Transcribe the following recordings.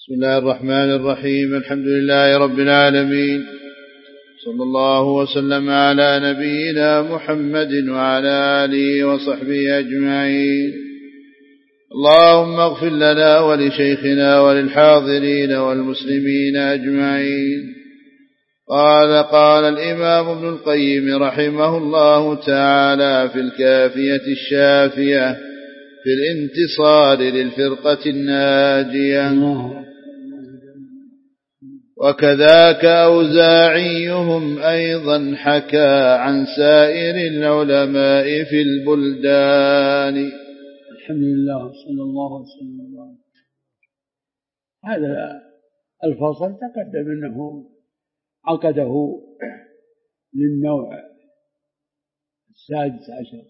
بسم الله الرحمن الرحيم. الحمد لله رب العالمين، صلى الله وسلم على نبينا محمد وعلى آله وصحبه أجمعين. اللهم اغفر لنا ولشيخنا وللحاضرين والمسلمين أجمعين. قال الإمام ابن القيم رحمه الله تعالى في الكافية الشافية في الانتصار للفرقة الناجية: وكذاك أوزاعيهم أيضا حكى عن سائر العلماء في البلدان. الحمد لله صلى الله وسلم على هذا الفصل. تقدم أنه عقده للنوع السادس عشر.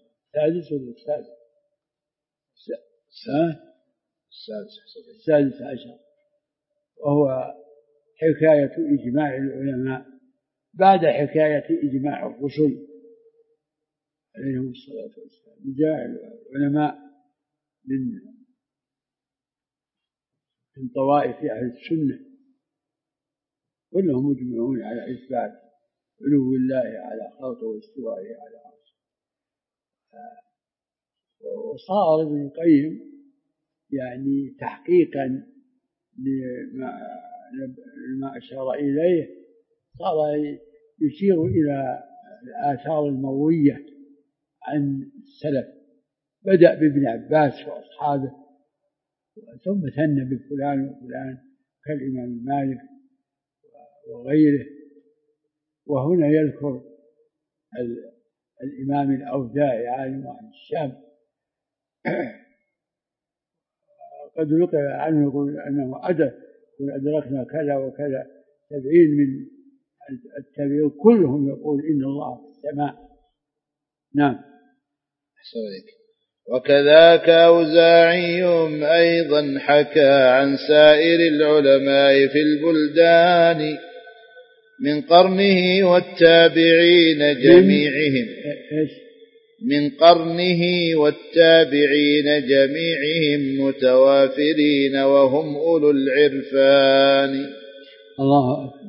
السادس عشر، وهو حكاية إجماع العلماء بعد حكاية إجماع الرسل عليهم الصلاة والسلام. جاء العلماء من طوائف أهل السنة كلهم مجمعون على إثبات علو الله على خلقه واستوائه على عرشه. وصار ابن القيم يعني تحقيقا لما أشار إليه، صار يشير إلى الآثار المروية عن السلف. بدأ بابن عباس وأصحابه، ثم ثنى بفلان وفلان كالإمام مالك وغيره. وهنا يذكر الإمام الأوزاعي عالم أهل الشام، قد نقل عنه يقول أنه أدركنا كذا وكذا 70 من التابعين كلهم يقول إن الله في السماء. نعم. وكذاك أوزاعيهم أيضا حكى عن سائر العلماء في البلدان من قرنه والتابعين جميعهم متوافرين وهم أولو العرفان. الله أكبر.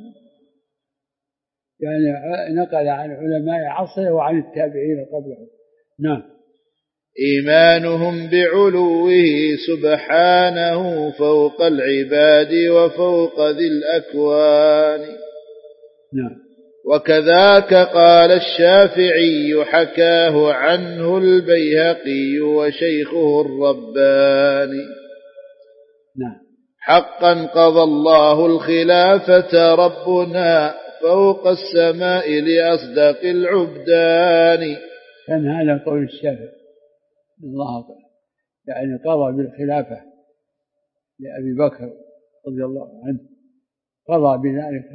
يعني نقل عن علماء عصره وعن التابعين قبله. نعم. إيمانهم بعلوه سبحانه فوق العباد وفوق ذي الأكوان. نعم. وكذاك قال الشافعي حكاه عنه البيهقي وشيخه الرباني. نعم. حقا قضى الله الخلافة ربنا فوق السماء لأصدق العبدان. كان هذا قول الشافعي الله يعني قضى بالخلافة لأبي بكر رضي الله عنه، قضى بذلك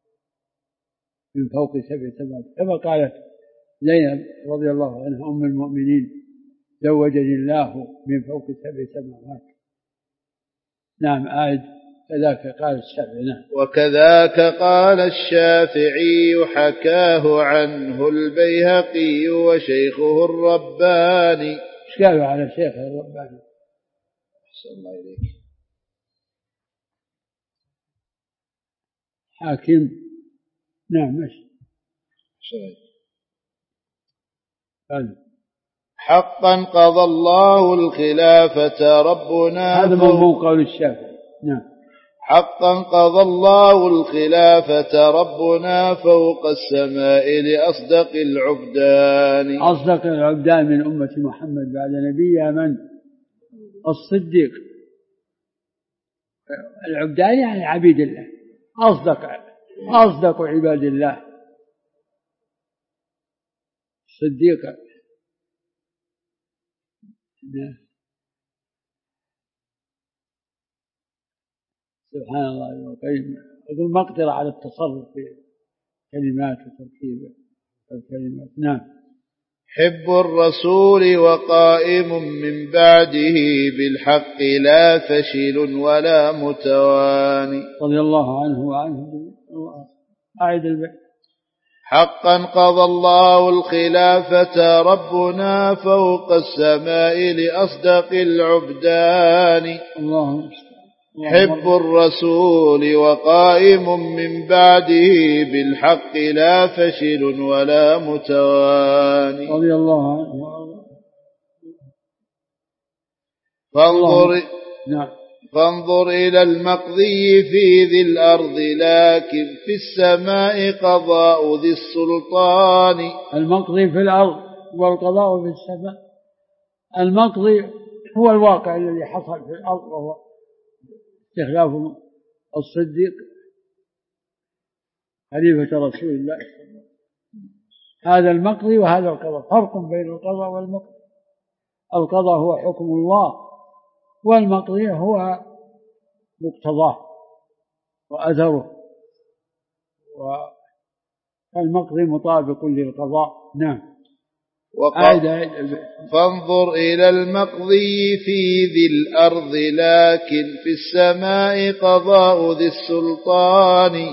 من فوق 7 سماوات، كما قالت زينب رضي الله عنها أم المؤمنين: زوجني الله من فوق 7 سماوات. نعم. كذاك قال الشافعي. نعم. وكذاك قال الشافعي حكاه عنه البيهقي وشيخه الرباني. ايش قالوا على شيخه الرباني؟ أحسن الله إليك. حاكم. نعم. ماشي. حقا قضى الله الخلافة ربنا. هذا مضمون قول الشافعي. نعم. حقا قضى الله الخلافة ربنا فوق السماء لأصدق العبدان. أصدق العبدان من أمة محمد بعد نبيها من؟ الصديق. العبدان يعني عبيد الله، أصدق عباد الله صديقا. سبحان الله العظيم. يقول مقدرة على التصرف في كلمات وتركيب الكلمات. نعم. حب الرسول وقائم من بعده بالحق لا فشل ولا متواني. رضي الله عنه وعنه. أعد البيت. حقا قضى الله الخلافة ربنا فوق السماء لأصدق العبدان. الله حب الرسول وقائم من بعده بالحق لا فشل ولا متواني رضي الله عنه. فانظر إلى المقضي في ذي الأرض لكن في السماء قضاء ذي السلطان. المقضي في الأرض والقضاء في السماء. المقضي هو الواقع الذي حصل في الأرض وهو استخلاف الصديق خليفة رسول الله. هذا المقضي وهذا القضاء، فرق بين القضاء والمقضي. القضاء هو حكم الله، والمقضي هو مقتضاه وأثره، والمقضي مطابق للقضاء. نعم. فانظر إلى المقضي في ذي الأرض لكن في السماء قضاء ذي السلطان.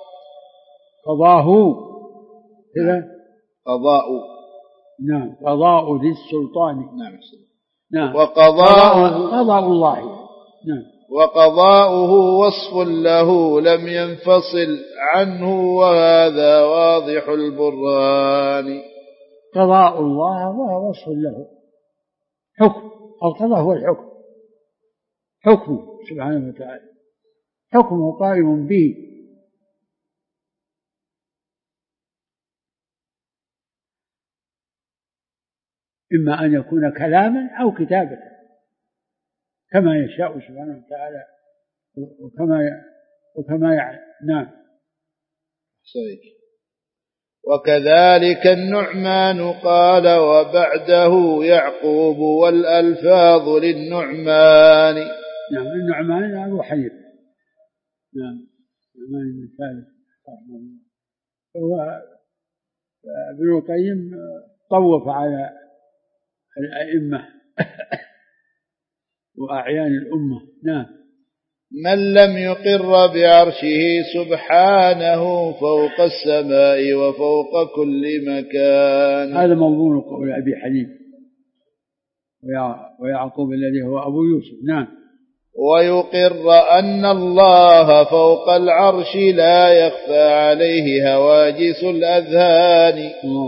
قضاه كذا قضاء. نعم. قضاء ذي السلطان. نعم. قضاء الله. نعم. وقضاؤه وصف له لم ينفصل عنه وهذا واضح البرهان. قضاء الله وهو وصف له، حكم. القضاء هو الحكم، حكمه سبحانه وتعالى، حكمه قائم به. إما أن يكون كلاما أو كتابة كما يشاء سبحانه وتعالى وكما يعلم. نعم. صحيح. وكذلك النعمان قال وبعده يعقوب والألفاظ للنعمان. نعم. النعمان أبو حنيفة. نعم. النعمان بن ثابت رحمه الله. هو ابن القيم طوف على الأئمة وأعيان الأمة. نعم. من لم يقر بعرشه سبحانه فوق السماء وفوق كل مكان. هذا مضمون قول أبي حنيفة ويعقوب الذي هو أبو يوسف. نعم. ويقر أن الله فوق العرش لا يخفى عليه هواجس الأذهان.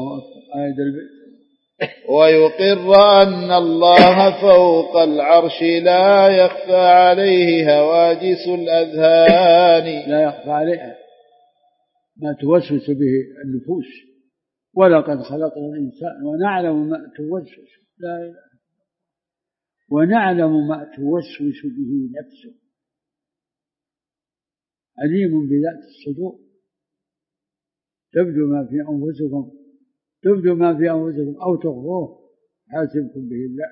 ويقر أن الله فوق العرش لا يخفى عليه هواجس الأذهان. لا يخفى عليه ما توسوس به النفوس. ولقد خلقنا الإنسان ونعلم ما توسوس ونعلم ما توسوس به نفسه، عليم بذات الصدور. تبدو ما في أنفسكم أو تخفوه حاسبكم به الله.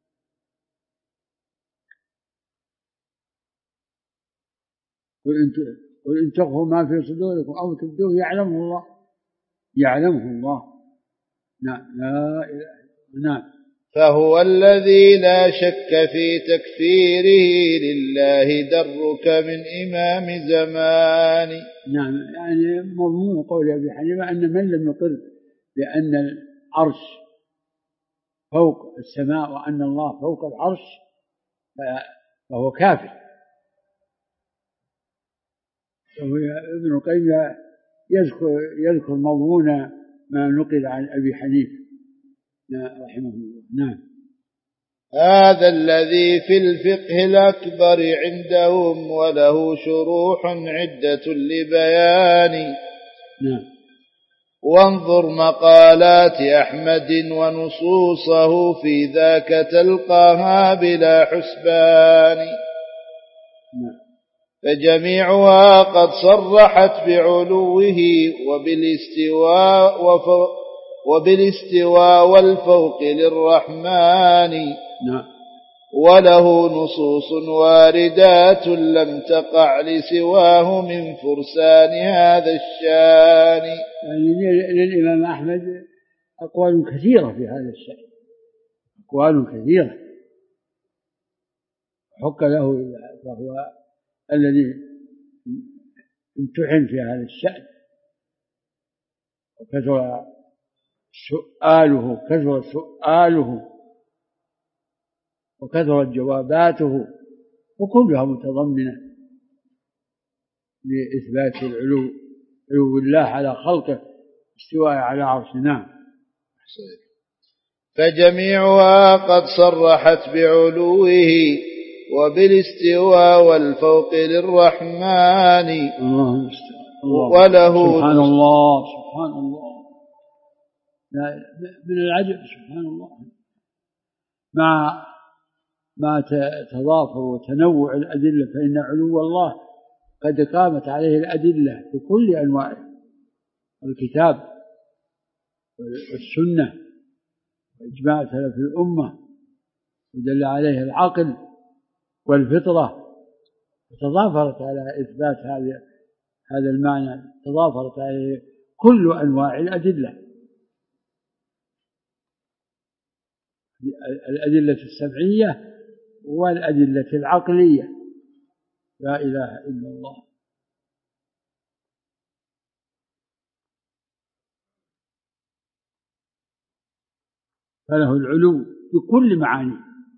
قل إن تخفوا ما في صدوركم أو تبدوه يعلمه الله. نعم. لا إله إلا الله. نعم. فهو الذي لا شك في تكفيره لله درك من إمام زمان. نعم. يعني مضمون قول أبي حنيفة أن من لم يقر بأن العرش فوق السماء وأن الله فوق العرش فهو كافر. ابن القيم يذكر مضمون ما نقل عن أبي حنيفة رحمه الله. نعم. هذا الذي في الفقه الأكبر عندهم وله شروح عدة لبيان. نعم. وانظر مقالات أحمد ونصوصه في ذاك تلقاها بلا حسبان. نعم. فجميعها قد صرحت بعلوه وبالاستواء والفوق للرحمن. نعم. وله نصوص واردات لم تقع لسواه من فرسان هذا الشان. يعني للإمام أحمد أقوال كثيرة في هذا الشأن، أقوال كثيرة حق له، فهو الذي امتحن في هذا الشأن، وكثر سؤاله وكثرت جواباته وكلها متضمنة لإثبات علو الله على خلقه، استواء على عرشه. نعم. فجميعها قد صرحت بعلوه وبالاستواء والفوق للرحمن. وله سبحان الله سبحان الله، من العجب سبحان الله مع تضافر وتنوع الأدلة، فإن علو الله قد قامت عليه الأدلة بكل أنواعه، الكتاب والسنة وإجماع سلف الأمة، ودل عليه العقل والفطرة، تضافرت على إثبات هذا المعنى، تضافرت عليه كل أنواع الأدلة، الأدلة السمعية والأدلة العقلية. لا إله إلا الله. فله العلو بكل معاني،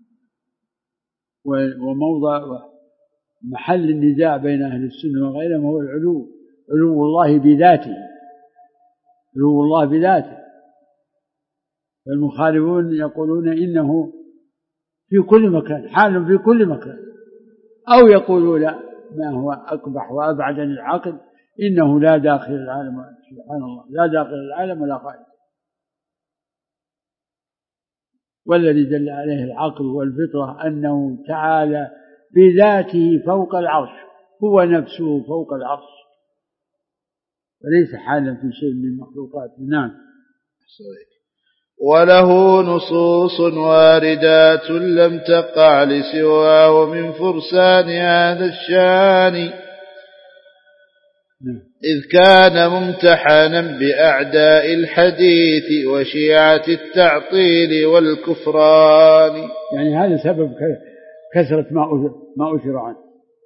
وموضع محل النزاع بين أهل السنة وغيرهم هو علو الله بذاته، علو الله بذاته. فالمخالفون يقولون إنه في كل مكان، حال في كل مكان، أو يقولون ما هو أقبح وأبعد عن العقل، إنه لا داخل العالم، سبحان الله، لا داخل العالم ولا خارج. والذي دل عليه العقل والفطرة أنه تعالى بذاته فوق العرش، هو نفسه فوق العرش، وليس حالا في شيء من مخلوقاته. نعم. وله نصوص واردات لم تقع لسواه من فرسان هذا الشان، إذ كان ممتحنا بأعداء الحديث وشيعة التعطيل والكفران. يعني هذا سبب كثرة ما أثر عنه،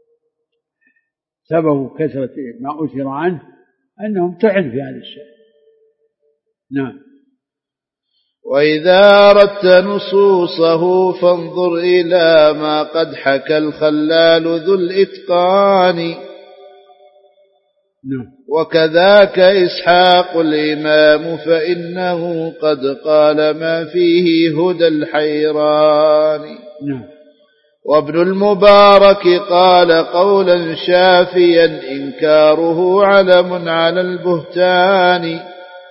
سبب كثرة ما أثر عنه أنهم تعن في هذا الشيء. نعم. وإذا أردت نصوصه فانظر إلى ما قد حكى الخلال ذو الإتقان. وكذاك إسحاق الإمام فإنه قد قال ما فيه هدى الحيران. وابن المبارك قال قولا شافيا إنكاره علم على البهتان.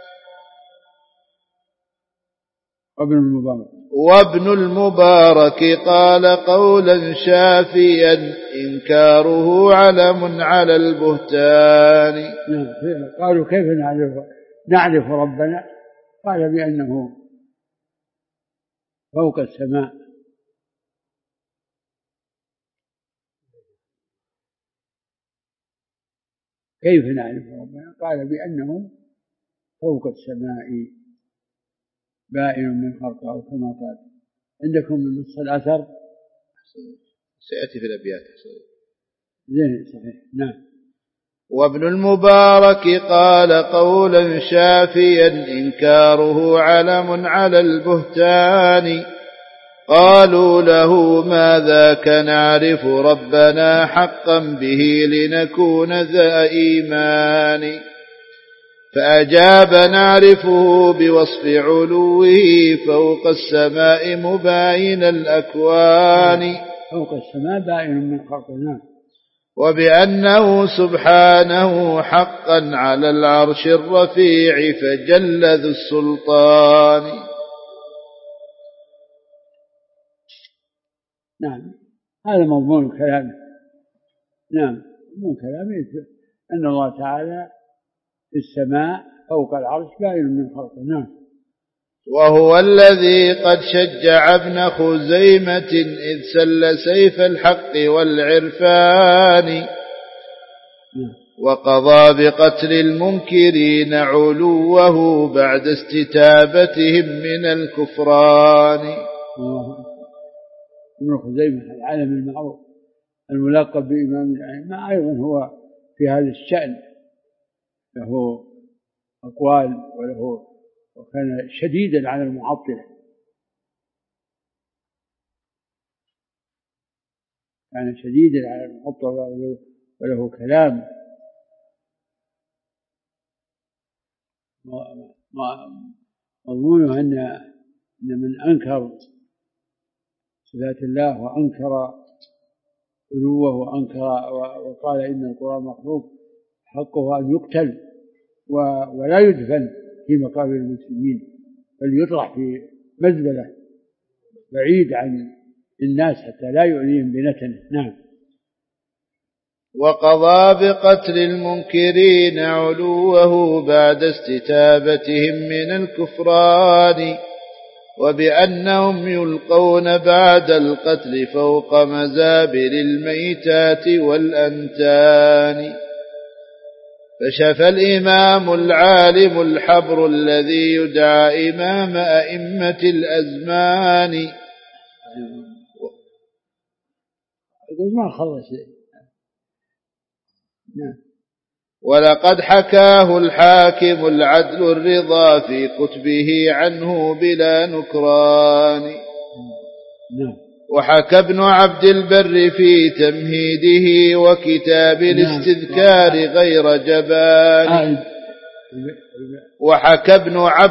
وابن المبارك قال قولا شافيا إنكاره علم على البهتان. قالوا كيف نعرف ربنا؟ قال بأنه فوق السماء. كيف نعرف ربنا؟ قال بأنه فوق السماء بائن من خلقه، أو كما قال. عندكم من نص الأثر؟ سيأتي في الأبيات. زين، صحيح. نعم. وابن المبارك قال قولا شافيا إنكاره علم على البهتان. قالوا له ما ذاك نعرف ربنا حقا به لنكون ذا إيمان. فأجاب نعرفه بوصف علوه فوق السماء مباين الأكوان. فوق السماء بائن من خلقه. وبأنه سبحانه حقا على العرش الرفيع فجل ذو السلطان. نعم، هذا مضمون كلامه. نعم، مضمون كلامه أن الله تعالى في السماء فوق العرش بائن من خلقه. نعم. وهو الذي قد شجع ابن خزيمة إذ سل سيف الحق والعرفان. وقضى بقتل المنكرين علوه بعد استتابتهم من الكفران. ابن خزيمة العالم المعروف الملقب بإمام الأئمة أيضا هو في هذا الشأن، له أقوال وكان شديدا على المعطلة. كان شديدا على المخطئ وله كلام. مضمونه أن من أنكر صفات الله وأنكر علوه وقال إن القرآن مخلوق حقه أن يقتل ولا يدفن في مقابر المسلمين، بل يطرح في مزبلة بعيد عن الناس حتى لا يؤذيهم بنتنه. نعم. وقضى بقتل المنكرين علوه بعد استتابتهم من الكفران، وبأنهم يلقون بعد القتل فوق مزابل الميتات والأنتان. فشفى الإمام العالم الحبر الذي يدعى إمام أئمة الأزمان. ما خلص. ولقد حكاه الحاكم العدل الرضا في كتبه عنه بلا نكران. وحكى ابن عبد البر في تمهيده وكتاب الاستذكار غير جبان. وحكى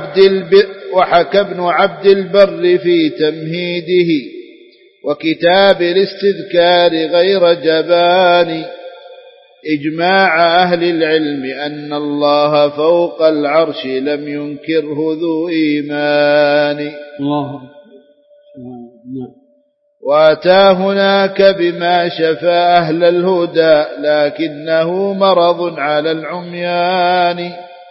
ابن عبد البر في تمهيده وكتاب الاستذكار غير جبان إجماع أهل العلم أن الله فوق العرش لم ينكره ذو إيمان. وأتى هناك بما شفى أهل الهدى لكنه مرض على العميان.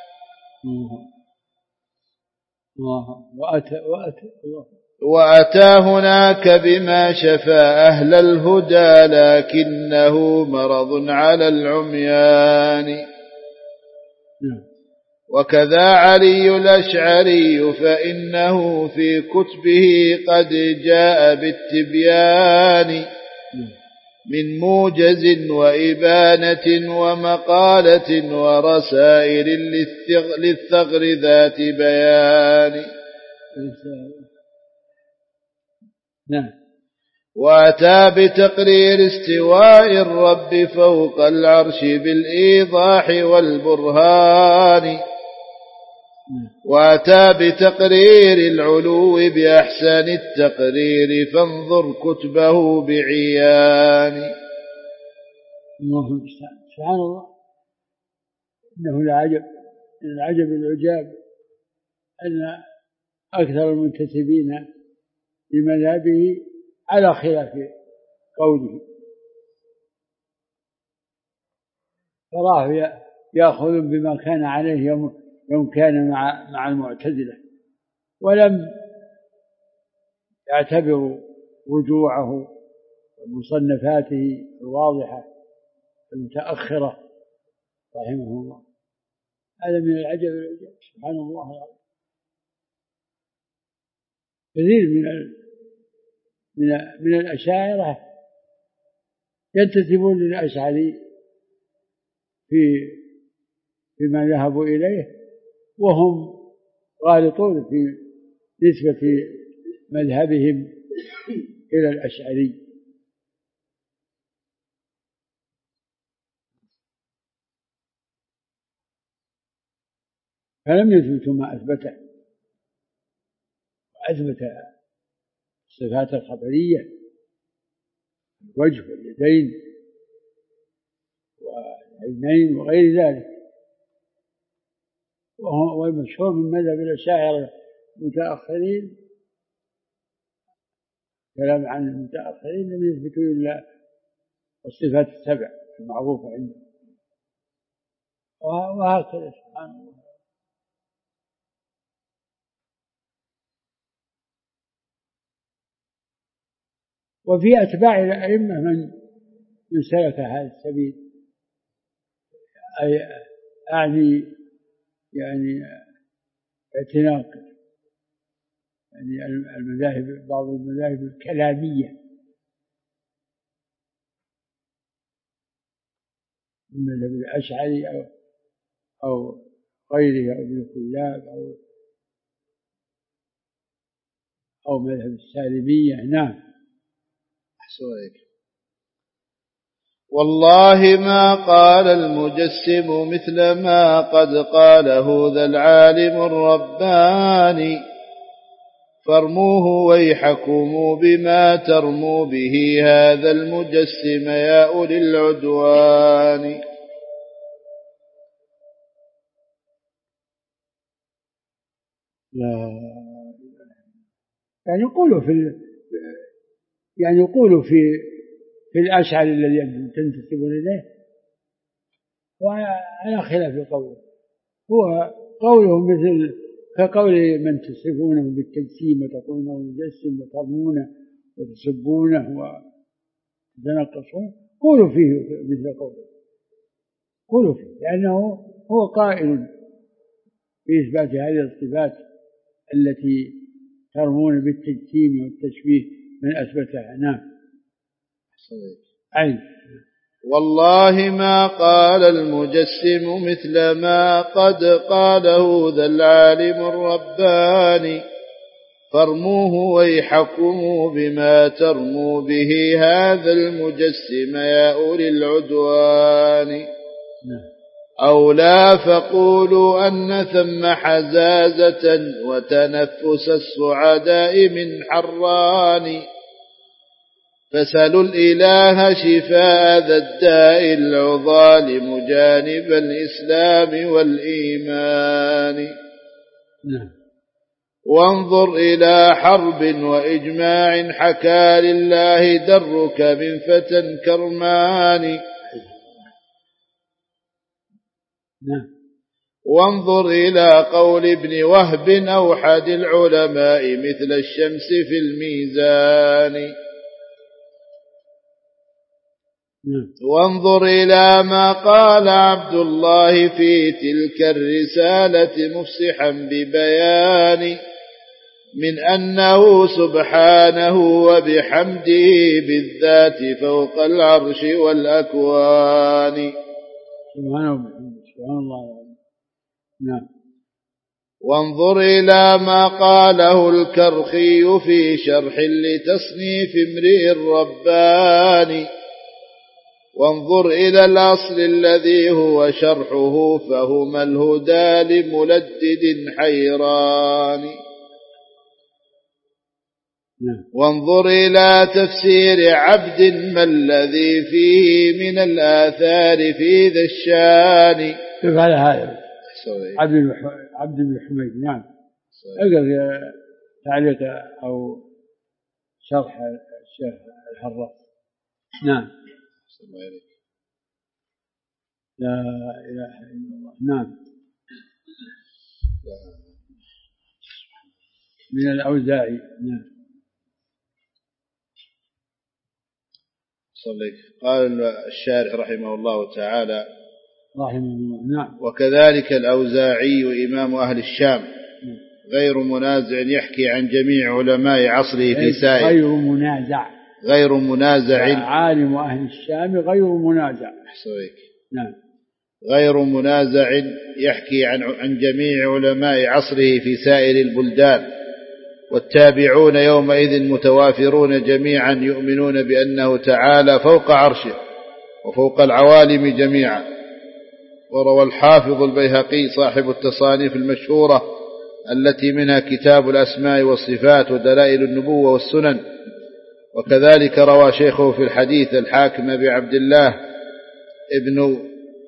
وأتى هناك بما شفى أهل الهدى لكنه مرض على العميان. وكذا علي الأشعري فإنه في كتبه قد جاء بالتبيان من موجز وإبانة ومقالة ورسائل للثغر ذات بيان. وأتى بتقرير استواء الرب فوق العرش بالإيضاح والبرهان. وأتى بتقرير العلو بأحسن التقرير فانظر كتبه بعيان. سبحان الله، إنه العجب العجاب أن أكثر المنتسبين لمذهبه على خلاف قوله، فراه يأخذ بما كان عليه يوم كان مع المعتزلة، ولم يعتبروا رجوعه ومصنفاته الواضحة المتأخرة رحمه الله. هذا من العجب سبحان الله العظيم. كثير من الأشاعرة ينتسبون للأشعري فيما ذهبوا إليه، وهم غالطون في نسبة مذهبهم إلى الأشعري. فلم يثبتوا ما أثبته، وأثبت الصفات الخبرية، الوجه واليدين والعينين وغير ذلك. والمشهور من مذهب الأشاعرة المتأخرين، كلام عن المتأخرين، لم يثبتوا إلا الصفات السبع المعروفة عندهم، وهكذا سبحان الله. وفي أتباع الأئمة من سلك هذا السبيل، أعني يعني اعتناق يعني المذاهب، بعض المذاهب الكلامية من مذهب الأشعري أو غيره، أو ابن كلاب أو مذهب السالمية. نعم. أحسن عليك. والله ما قال المجسم مثل ما قد قاله ذا العالم الرباني فارموه ويحكم بما ترموا به هذا المجسم يا أولي العدوان. لا يعني يقولوا في الأشعر الذي تنتسبون إليه وعلى خلاف قوله. هو قوله مثل كقول من تصفونه بالتجسيم وتقولونه مجسم وترمونه وتسبونه وتنقصون، قولوا فيه مثل قوله، قولوا فيه، لأنه هو قائل بإثبات هذه الصفات التي ترمون بالتجسيم والتشبيه من أثبتها. نعم. عين. والله ما قال المجسم مثل ما قد قاله ذا العالم الرباني فارموه ويحكموا بما ترموا به هذا المجسم يا أولي العدوان. أو لا فقولوا أن ثم حزازة وتنفس السعداء من حران فسلوا الإله شفاء ذا الداء العضال جانب الإسلام والإيمان. وانظر إلى حرب وإجماع حكى لله درك من فتى كرمان. وانظر إلى قول ابن وهب أوحد العلماء مثل الشمس في الميزان. وانظر إلى ما قال عبد الله في تلك الرسالة مفصحا ببيان من أنه سبحانه وبحمده بالذات فوق العرش والأكوان. سبحان الله. نعم. وانظر إلى ما قاله الكرخي في شرح لتصنيف امرئ الرباني وانظر إلى الأصل الذي هو شرحه فهما الهدى لملدد حيران. وانظر إلى تفسير عبد ما الذي فيه من الآثار في ذا الشان. كيف على هذا عبد بن حميد. نعم. اقرأ تعليق أو شرح الشيخ الحراس. نعم. لا إله إلا الله. نعم. من الأوزاعي. نعم. قال الشارح رحمه الله تعالى رحمه الله. نعم. وكذلك الأوزاعي إمام أهل الشام غير منازع يحكي عن جميع علماء عصره في سائر غير منازع عالم أهل الشام غير منازع. نعم. غير منازع يحكي عن جميع علماء عصره في سائر البلدان والتابعون يومئذ متوافرون جميعا يؤمنون بأنه تعالى فوق عرشه وفوق العوالم جميعا. وروى الحافظ البيهقي صاحب التصانيف المشهورة التي منها كتاب الأسماء والصفات ودلائل النبوة والسنن، وكذلك روى شيخه في الحديث الحاكم بعبد الله ابن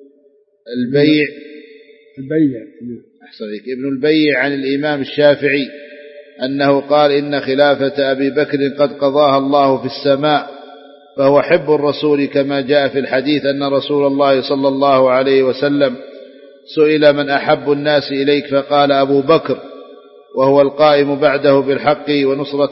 البيع عن الإمام الشافعي أنه قال إن خلافة أبي بكر قد قضاها الله في السماء فهو حب الرسول كما جاء في الحديث أن رسول الله صلى الله عليه وسلم سئل من أحب الناس إليك فقال أبو بكر وهو القائم بعده بالحق ونصرة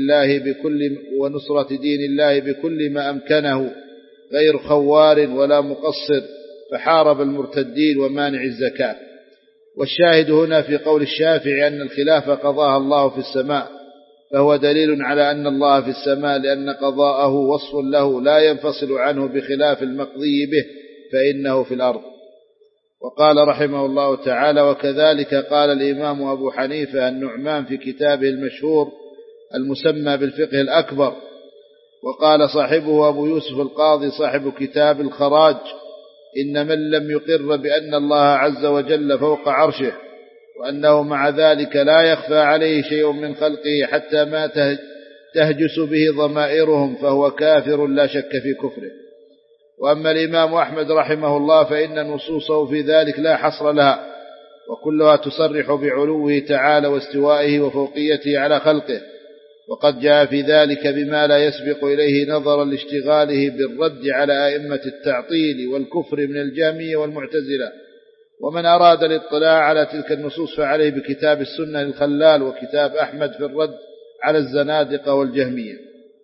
دين الله بكل ما أمكنه غير خوار ولا مقصر فحارب المرتدين ومانع الزكاة. والشاهد هنا في قول الشافعي أن الخلافة قضاها الله في السماء فهو دليل على أن الله في السماء لأن قضاءه وصف له لا ينفصل عنه بخلاف المقضي به فإنه في الأرض. وقال رحمه الله تعالى وكذلك قال الإمام أبو حنيفة النعمان في كتابه المشهور المسمى بالفقه الأكبر وقال صاحبه أبو يوسف القاضي صاحب كتاب الخراج: إن من لم يقر بأن الله عز وجل فوق عرشه وأنه مع ذلك لا يخفى عليه شيء من خلقه حتى ما تهجس به ضمائرهم فهو كافر لا شك في كفره. وأما الإمام أحمد رحمه الله فإن نصوصه في ذلك لا حصر لها، وكلها تصرح بعلوه تعالى واستوائه وفوقيته على خلقه، وقد جاء في ذلك بما لا يسبق إليه نظرا لاشتغاله بالرد على أئمة التعطيل والكفر من الجهمية والمعتزلة. ومن أراد الاطلاع على تلك النصوص فعليه بكتاب السنة للخلال وكتاب أحمد في الرد على الزنادقة والجهمية.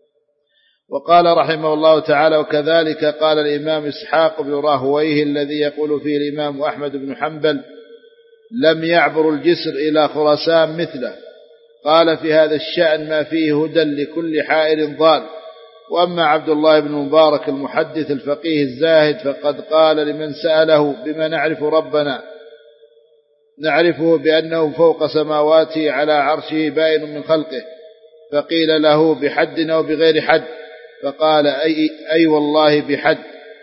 وقال رحمه الله تعالى: وكذلك قال الإمام إسحاق بن راهويه الذي يقول فيه الإمام أحمد بن حنبل: لم يعبر الجسر إلى خراسان مثله. قال في هذا الشأن ما فيه هدى لكل حائر ضال. وأما عبد الله بن مبارك المحدث الفقيه الزاهد فقد قال لمن سأله: بما نعرف ربنا؟ نعرفه بأنه فوق سماواته على عرشه بائن من خلقه. فقيل له: بحد أو بغير حد؟ فقال: أي والله بحد.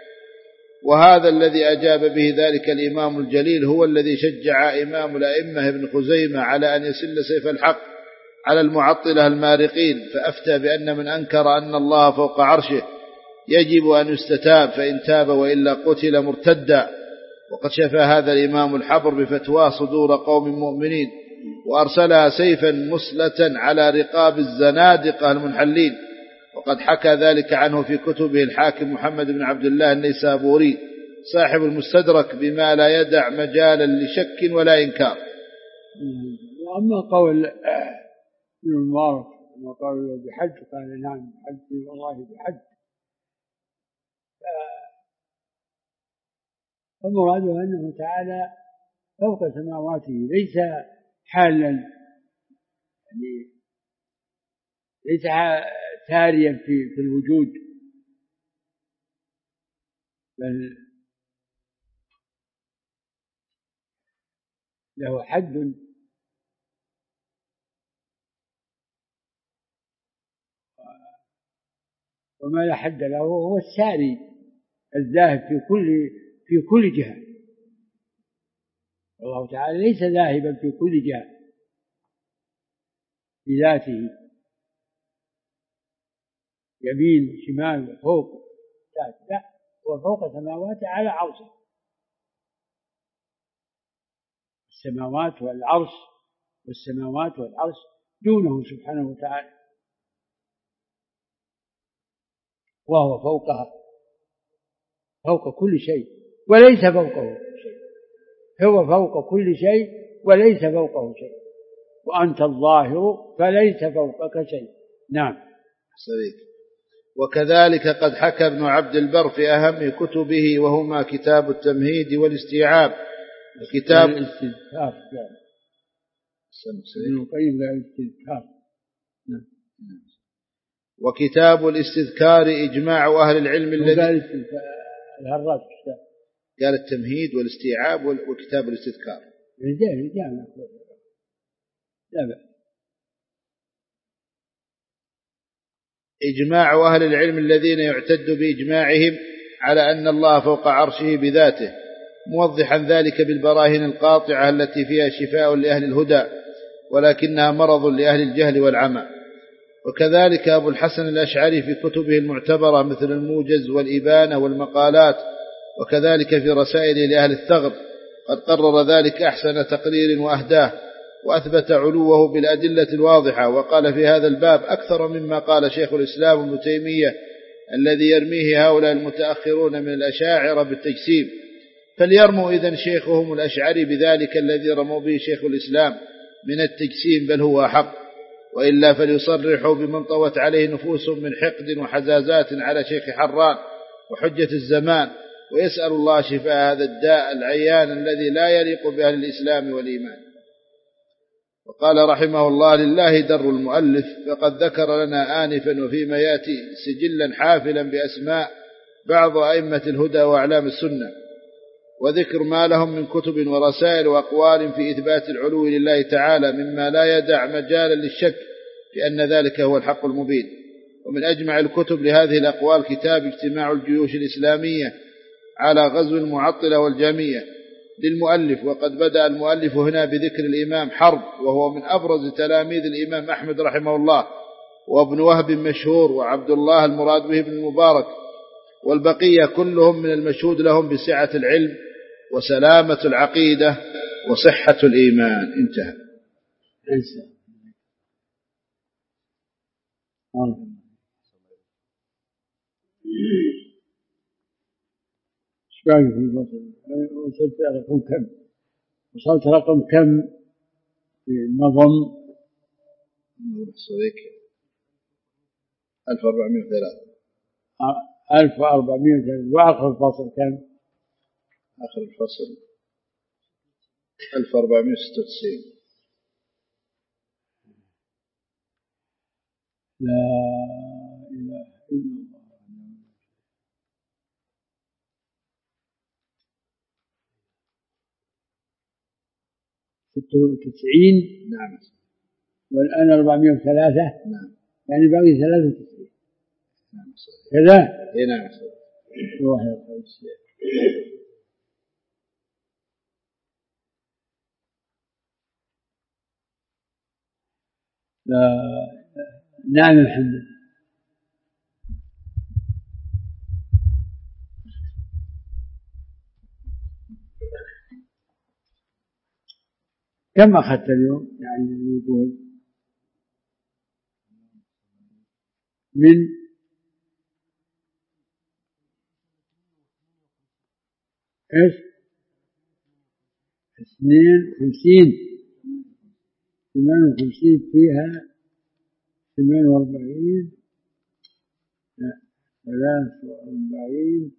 وهذا الذي أجاب به ذلك الإمام الجليل هو الذي شجع إمام الأئمة ابن خزيمة على أن يسل سيف الحق على المعطلة المارقين، فأفتى بأن من أنكر أن الله فوق عرشه يجب أن يستتاب، فإن تاب وإلا قتل مرتدا. وقد شفى هذا الإمام الحبر بفتوى صدور قوم مؤمنين، وأرسلها سيفا مسلة على رقاب الزنادقة المنحلين. وقد حكى ذلك عنه في كتبه الحاكم محمد بن عبد الله النيسابوري صاحب المستدرك بما لا يدع مجالا لشك ولا إنكار. وأما قول ابن المبارك أما قول بحج قال: نعم بحج والله بحج. فمراده أنه تعالى فوق سماواته ليس حالا، يعني ليس تاريا في الوجود، بل له حد وما لا حد له، هو الساري الذاهب في كل جهة. الله تعالى ليس ذاهبا في كل جهة بذاته، يمين وشمال وفوق، لا، هو فوق سماواته على عرشه. السماوات والعرش والسماوات والعرش دونه سبحانه وتعالى، وهو فوقها فوق كل شيء وليس فوقه شيء. هو فوق كل شيء وليس فوقه شيء، وأنت الظاهر فليس فوقك شيء. نعم. صديق. وكذلك قد حكى ابن عبد البر في أهم كتبه وهما كتاب التمهيد والاستيعاب وكتاب الاستذكار. ابن القيم لا الاستذكار. وكتاب الاستذكار إجماع أهل العلم الذي قال التمهيد والاستيعاب وكتاب الاستذكار. إجماع أهل العلم الذين يعتد بإجماعهم على أن الله فوق عرشه بذاته، موضحا ذلك بالبراهين القاطعة التي فيها شفاء لأهل الهدى ولكنها مرض لأهل الجهل والعمى. وكذلك أبو الحسن الأشعري في كتبه المعتبرة مثل الموجز والإبانة والمقالات، وكذلك في رسائل لأهل الثغر قد قرر ذلك أحسن تقرير وأهداه، وأثبت علوه بالأدلة الواضحة. وقال في هذا الباب أكثر مما قال شيخ الإسلام ابن تيمية الذي يرميه هؤلاء المتأخرون من الأشاعرة بالتجسيم. فليرموا إذن شيخهم الأشعري بذلك الذي رموا به شيخ الإسلام من التجسيم، بل هو أحق، وإلا فليصرحوا بمن طوت عليه نفوسهم من حقد وحزازات على شيخ حران وحجة الزمان، ويسأل الله شفاء هذا الداء العيان الذي لا يليق بأهل الإسلام والإيمان. وقال رحمه الله: لله در المؤلف، فقد ذكر لنا آنفا وفيما يأتي سجلا حافلا بأسماء بعض أئمة الهدى وأعلام السنة، وذكر ما لهم من كتب ورسائل وأقوال في إثبات العلو لله تعالى مما لا يدع مجالا للشك في أن ذلك هو الحق المبين. ومن أجمع الكتب لهذه الأقوال كتاب اجتماع الجيوش الإسلامية على غزو المعطلة والجهمية للمؤلف. وقد بدأ المؤلف هنا بذكر الإمام حرب، وهو من أبرز تلاميذ الإمام أحمد رحمه الله، وابن وهب مشهور، وعبد الله المراد به ابن المبارك، والبقية كلهم من المشهود لهم بسعة العلم وسلامة العقيدة وصحة الإيمان. انتهى. وصلت رقم كم؟ وصلت رقم كم في النظم؟ 1403. 1403. وآخر الفصل كم؟ آخر الفصل 1496. لا إله إلا الله. 96. نعم. والآن 403. نعم. يعني باقي 93. نعم. كذا؟ نعم. روح يا قيس. لا. نعم الحمد لله. كم أخذت اليوم؟ يعني يقول من 52. 58 فيها 48. 43.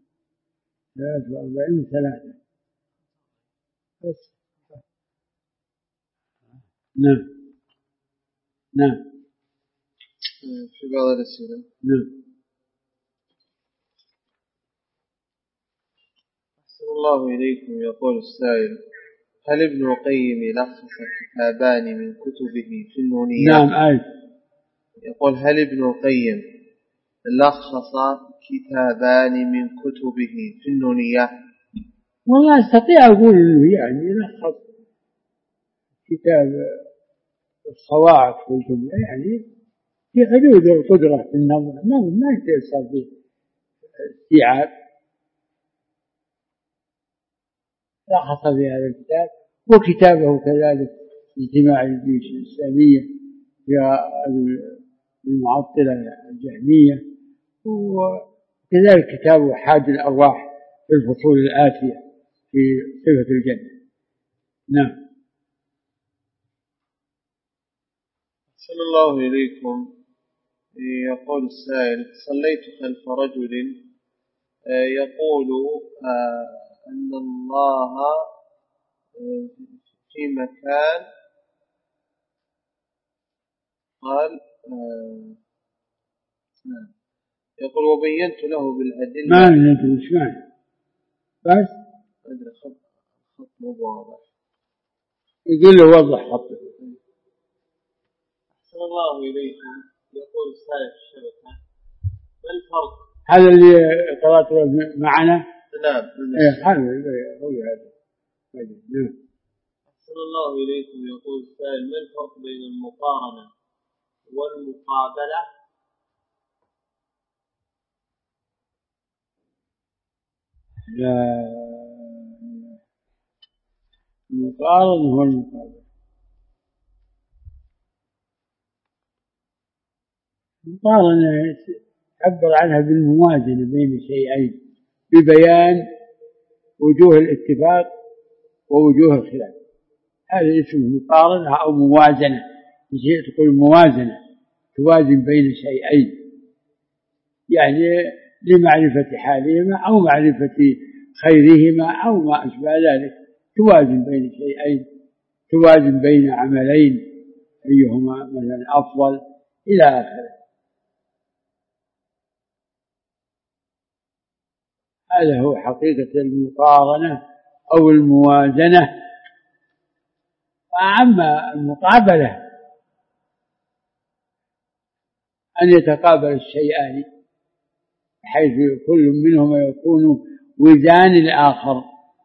3. بس. نعم. نعم. في بعض الأسئلة. نعم. أحسن الله إليكم. يقول السائل: هل ابن القيم لخص كتابان من كتبه في النونية؟ نعم. يقول: هل ابن القيم لخص كتابان من كتبه في النونية؟ والله أستطيع أقول إنه يعني لخص كتاب الصواعق والجملة، يعني في حدود القدرة في النظر، ما يصير فيه استيعاب. لخص في هذا الكتاب، وكتابه كذلك اجتماع الجيوش الإسلامية في المعطلة الجهمية، وكذلك كتابه حاد الأرواح في الفصول الآتية في صفة الجنة. نعم. أحسن الله إليكم. يقول السائل: صليت خلف رجل يقول أن الله في مكان، قال يقول: وبينت له بالأدلة. ما ندري إيش معنى، بس أدري خط مو واضح، يقول له وضح خطه. أحسن الله إليكم. يقول السائل في الشبكة: ما الفرق؟ هذا اللي قرأته معنا. نعم. هذا هو هذا. نعم. أحسن الله إليكم. يقول السائل: ما الفرق بين المقارنة والمقابلة؟ لا، المقارنة هو المقابلة. المقارنة عبر عنها بالموازنة بين شيئين، ببيان وجوه الاتفاق ووجوه الخلاف. هذا اسمه مقارنة أو موازنة. تقول موازنة، توازن بين شيئين، يعني لمعرفة حالهما أو معرفة خيرهما أو ما أشبه ذلك. توازن بين شيئين، توازن بين عملين أيهما مثلا أفضل إلى آخره. هذا هو حقيقة المقارنة أو الموازنة. أما المقابلة أن يتقابل الشيئان بحيث كل منهما يكون وزان الآخر،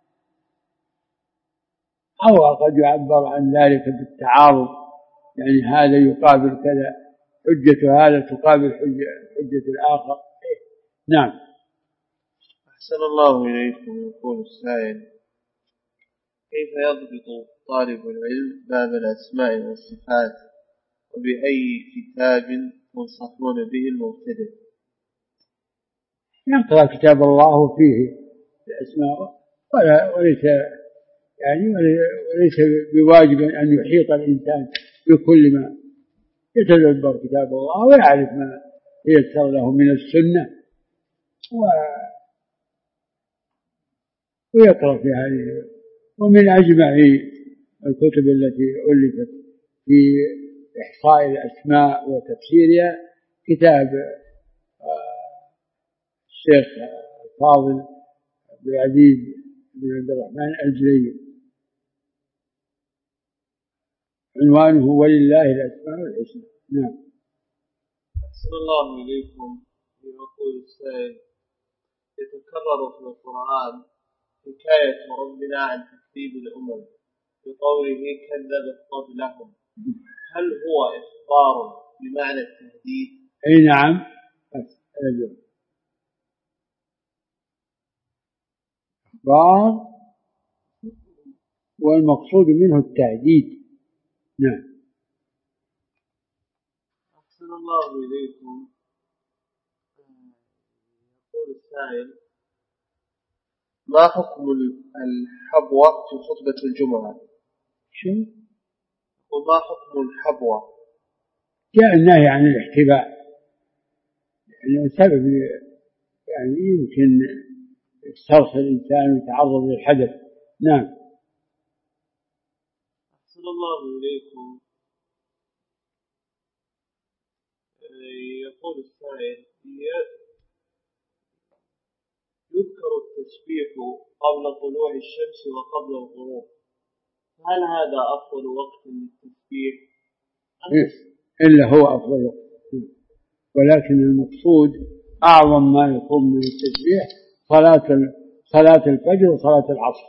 أو قد يعبر عن ذلك بالتعارض، يعني هذا يقابل كذا، حجة هذا تقابل حجة الآخر. نعم. أحسن الله إليكم. يقول السائل: كيف يضبط طالب العلم باب الأسماء والصفات، وبأي كتاب تنصحون به المبتدئ؟ يقرأ كتاب الله فيه الأسماء، وليس بواجب أن يحيط الإنسان بكل ما، يتدبر كتاب الله ويعرف ما ييسر له من السنة ويقرأ في هذه. ومن أجمع الكتب التي ألفت في إحصاء الأسماء وتفسيرها كتاب الشيخ فاضل عبد العزيز بن عبد الرحمن الجليل، عنوانه ولله الأسماء الحسنى. نعم. أحسن الله إليكم. يقول السائل: يتكرر في القرآن حكاية ربنا عن تكذيب الأمم بقوله كذبت قبلهم، هل هو إخبار بمعنى التهديد؟ أي نعم، إخبار والمقصود منه التهديد. نعم. أحسن الله إليكم. يقول السائل: ما حكم الحبوة في خطبة الجمعة؟ شو؟ وما حكم الحبوة؟ جاء النهي عن الاحتباء، لأنه سبب يعني يمكن يسترخي الإنسان ويتعرض للحدث. نعم. أحسن الله إليكم. يقول السائل: يذكر التسبيح قبل طلوع الشمس وقبل الغروب، هل هذا أفضل وقت للتسبيح؟ إلا هو أفضل وقت، ولكن المقصود أعظم ما يكون من التسبيح صلاة الفجر وصلاة العصر،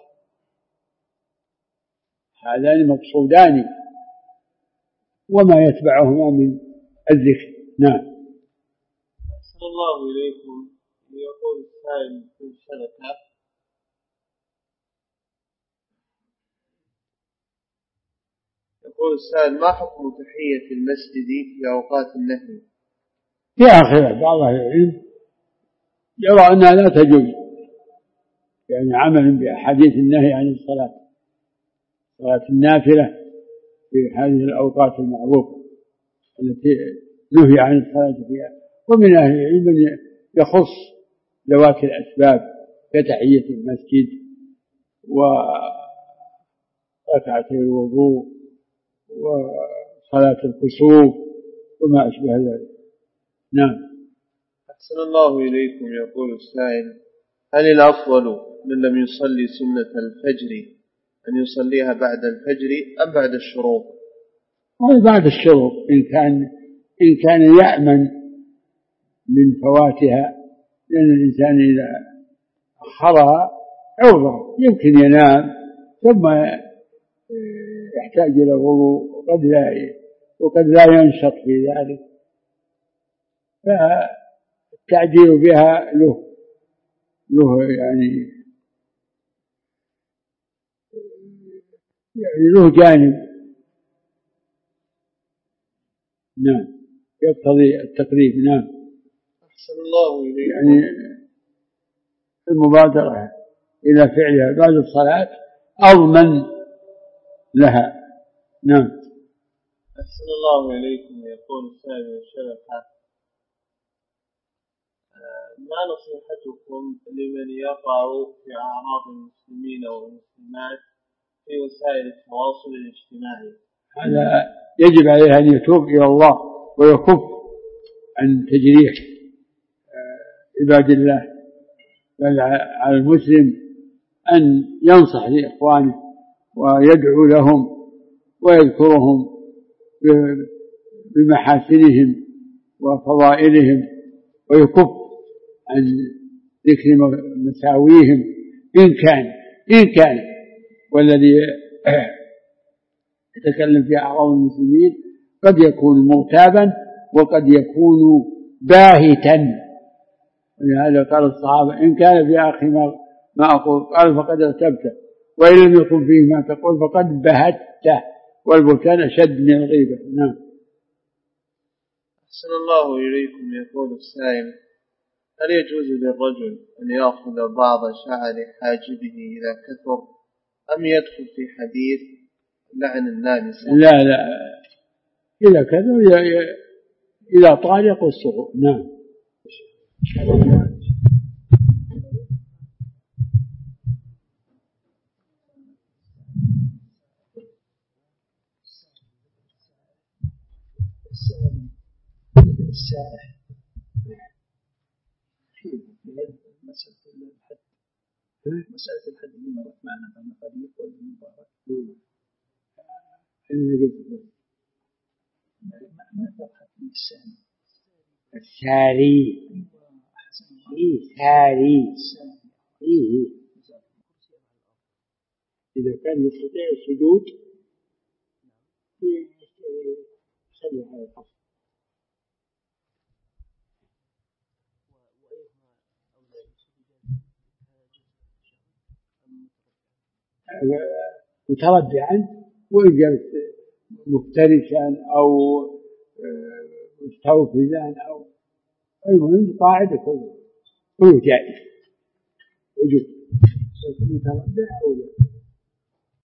هذان مقصودان وما يتبعهما من الذكر. نعم. أحسن الله إليكم. يقول السائل في الشبكة: يقول السائل: ما حكم تحية المسجد في أوقات النهي؟ في آخرة بعض أهل العلم يرى أنها لا تجوز، يعني عمل بأحاديث النهي عن الصلاة، صلاة النافلة في هذه الأوقات المعروفة التي نهي عن الصلاة فيها. ومن أهل العلم يخص ذوات الأسباب كتحية المسجد وركعتي الوضوء وصلاة الكسوف وما أشبه ذلك. نعم. أحسن الله إليكم. يقول السائل: هل الأفضل من لم يصلي سنة الفجر أن يصليها بعد الفجر أم بعد الشروق؟ بعد الشروق إن كان يأمن من فواتها، لأن الإنسان إذا أخرها عوضة يمكن ينام ثم يحتاج إلى الوضوء وقد لا ينشط في ذلك، فالتعجيل بها له يعني له جانب. نعم، يقتضي التقريب. نعم. أحسن الله إليكم. يعني المبادرة إلى فعلها بعد الصلاة أضمن لها. نعم. أحسن الله إليكم. يقول السائل الشبكة: ما نصيحتكم لمن يقع في أعراض المسلمين والمسلمات في وسائل التواصل الاجتماعي؟ هذا يجب عليه أن يتوب إلى الله ويكف عن تجريح عباد الله، بل على المسلم أن ينصح لإخوانه ويدعو لهم ويذكرهم بمحاسنهم وفضائلهم ويكف عن ذكر مساويهم إن كان والذي يتكلم في أعراض المسلمين قد يكون مغتابا وقد يكون باهتا. ولهذا قال الصحابة إن كان في أخي ما أقول قال فقد اغتبته، وإن لم يكن فيه ما تقول فقد بهته، والبهتان أشد من الغيبة. نعم. أحسن الله إليكم. يقول السائل: هل يجوز للرجل أن يأخذ بعض شعر حاجبه إذا كثر، أم يدخل في حديث لعن النامسة؟ لا إذا كثر إذا طال يقصه. نعم. السائح مسألة الحد اللي مرت معنا في المقاليد والمبارك ما فرق الساري إذا كان يستطيع السجود يصلي على القصر. متربعا، وإن جلس مفترشا أو مستوفزا أو المهم قاعدة كله جائز يجوز، متربع أو لا.